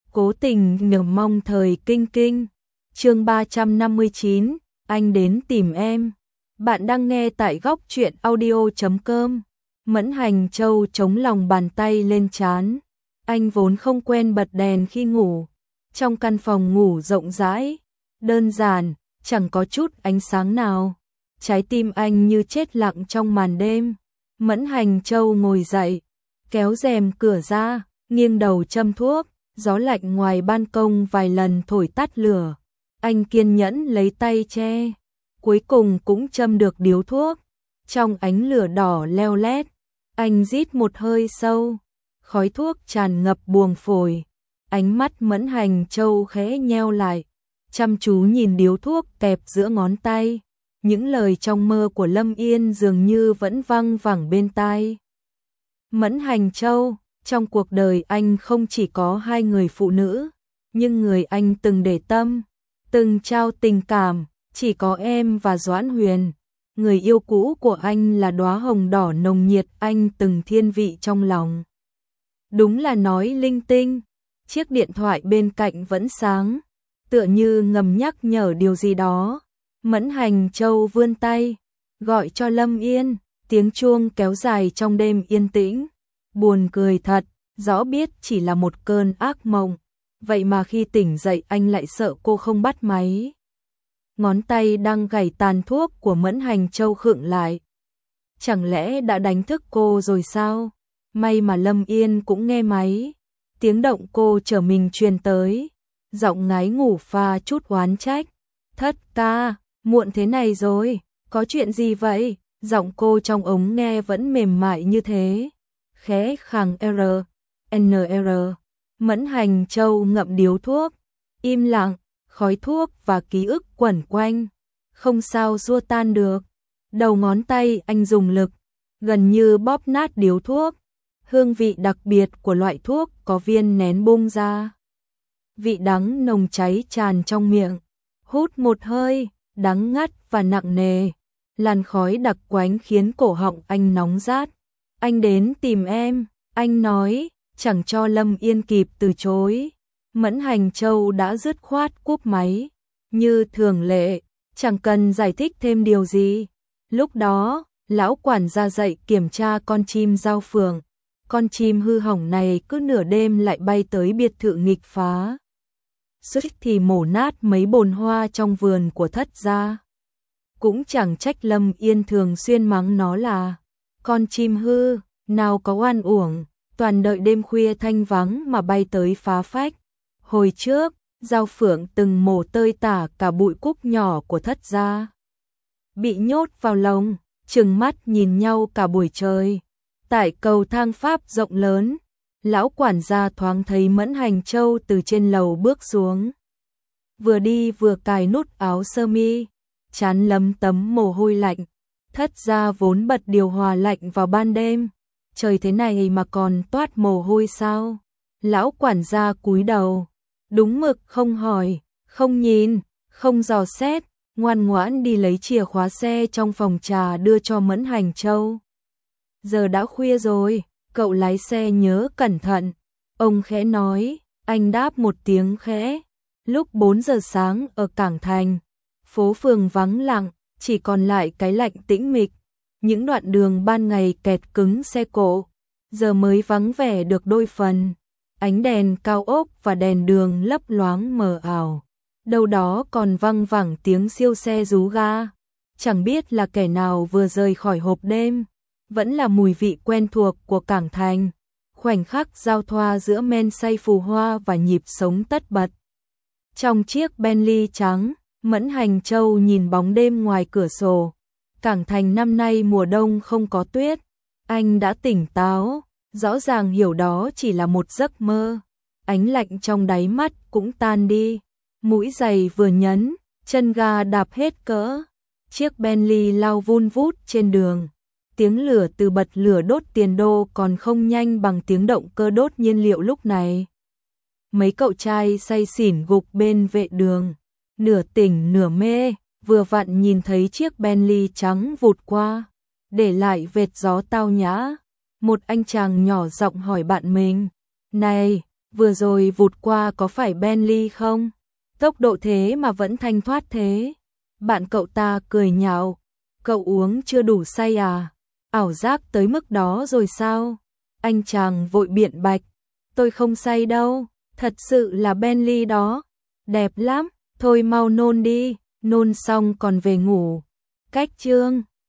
Cố tình nhờ mong thời kinh kinh. Chương 359, anh đến tìm em. Bạn đang nghe tại góc truyện audio.com. Mẫn Hành Châu chống lòng bàn tay lên trán. Anh vốn không quen bật đèn khi ngủ. Trong căn phòng ngủ rộng rãi, đơn giản, chẳng có chút ánh sáng nào. Trái tim anh như chết lặng trong màn đêm. Mẫn Hành Châu ngồi dậy, kéo rèm cửa ra, nghiêng đầu châm thuốc. Gió lạnh ngoài ban công vài lần thổi tắt lửa. Anh kiên nhẫn lấy tay che. Cuối cùng cũng châm được điếu thuốc. Trong ánh lửa đỏ leo lét, anh rít một hơi sâu. Khói thuốc tràn ngập buồng phổi. Ánh mắt Mẫn Hành Châu khẽ nheo lại, chăm chú nhìn điếu thuốc kẹp giữa ngón tay. Những lời trong mơ của Lâm Yên dường như vẫn văng vẳng bên tai. Mẫn Hành Châu, trong cuộc đời anh không chỉ có hai người phụ nữ, nhưng người anh từng để tâm, từng trao tình cảm, chỉ có em và Doãn Huyền. Người yêu cũ của anh là đóa hồng đỏ nồng nhiệt anh từng thiên vị trong lòng. Đúng là nói linh tinh. Chiếc điện thoại bên cạnh vẫn sáng, tựa như ngầm nhắc nhở điều gì đó. Mẫn Hành Châu vươn tay, gọi cho Lâm Yên, tiếng chuông kéo dài trong đêm yên tĩnh. Buồn cười thật, rõ biết chỉ là một cơn ác mộng, vậy mà khi tỉnh dậy anh lại sợ cô không bắt máy. Ngón tay đang gảy tàn thuốc của Mẫn Hành Châu khựng lại. Chẳng lẽ đã đánh thức cô rồi sao? May mà Lâm Yên cũng nghe máy. Tiếng động cô trở mình truyền tới, giọng ngái ngủ pha chút oán trách. Thất ca, muộn thế này rồi, có chuyện gì vậy? Giọng cô trong ống nghe vẫn mềm mại như thế. Khẽ khàng NR. Mẫn Hành Châu ngậm điếu thuốc, im lặng, khói thuốc và ký ức quẩn quanh, không sao xua tan được. Đầu ngón tay anh dùng lực, gần như bóp nát điếu thuốc. Hương vị đặc biệt của loại thuốc có viên nén bung ra. Vị đắng nồng cháy tràn trong miệng. Hút một hơi, đắng ngắt và nặng nề. Làn khói đặc quánh khiến cổ họng anh nóng rát. Anh đến tìm em, anh nói, chẳng cho Lâm Yên kịp từ chối. Mẫn Hành Châu đã dứt khoát cúp máy. Như thường lệ, chẳng cần giải thích thêm điều gì. Lúc đó, lão quản gia dậy kiểm tra con chim giao phường. Con chim hư hỏng này cứ nửa đêm lại bay tới biệt thự nghịch phá. Suýt thì mổ nát mấy bồn hoa trong vườn của Thất gia. Cũng chẳng trách Lâm Yên thường xuyên mắng nó là con chim hư, nào có oan uổng, toàn đợi đêm khuya thanh vắng mà bay tới phá phách. Hồi trước, Giao Phượng từng mổ tơi tả cả bụi cúc nhỏ của Thất gia. Bị nhốt vào lồng, trừng mắt nhìn nhau cả buổi trời. Tại cầu thang Pháp rộng lớn, lão quản gia thoáng thấy Mẫn Hành Châu từ trên lầu bước xuống. Vừa đi vừa cài nút áo sơ mi, trán lấm tấm mồ hôi lạnh. Thất gia vốn bật điều hòa lạnh vào ban đêm. Trời thế này mà còn toát mồ hôi sao? Lão quản gia cúi đầu, đúng mực không hỏi, không nhìn, không dò xét, ngoan ngoãn đi lấy chìa khóa xe trong phòng trà đưa cho Mẫn Hành Châu. Giờ đã khuya rồi, cậu lái xe nhớ cẩn thận. Ông khẽ nói, anh đáp một tiếng khẽ. Lúc 4 giờ sáng ở Cảng Thành, phố phường vắng lặng, chỉ còn lại cái lạnh tĩnh mịch. Những đoạn đường ban ngày kẹt cứng xe cộ, giờ mới vắng vẻ được đôi phần. Ánh đèn cao ốc và đèn đường lấp loáng mờ ảo. Đâu đó còn văng vẳng tiếng siêu xe rú ga. Chẳng biết là kẻ nào vừa rời khỏi hộp đêm. Vẫn là mùi vị quen thuộc của Cảng Thành. Khoảnh khắc giao thoa giữa men say phù hoa và nhịp sống tất bật. Trong chiếc Bentley trắng, Mẫn Hành Châu nhìn bóng đêm ngoài cửa sổ. Cảng Thành năm nay mùa đông không có tuyết. Anh đã tỉnh táo, rõ ràng hiểu đó chỉ là một giấc mơ. Ánh lạnh trong đáy mắt cũng tan đi. Mũi giày vừa nhấn, chân ga đạp hết cỡ. Chiếc Bentley lao vun vút trên đường. Tiếng lửa từ bật lửa đốt tiền đô còn không nhanh bằng tiếng động cơ đốt nhiên liệu lúc này. Mấy cậu trai say xỉn gục bên vệ đường, nửa tỉnh nửa mê, vừa vặn nhìn thấy chiếc Bentley trắng vụt qua, để lại vệt gió tao nhã. Một anh chàng nhỏ giọng hỏi bạn mình, này, Vừa rồi vụt qua có phải Bentley không? Tốc độ thế mà vẫn thanh thoát thế. Bạn cậu ta cười nhạo, cậu uống chưa đủ say à? Ảo giác tới mức đó rồi sao? Anh chàng vội biện bạch, tôi không say đâu, thật sự là Bentley đó, đẹp lắm, thôi mau nôn đi, nôn xong còn về ngủ. Cách chương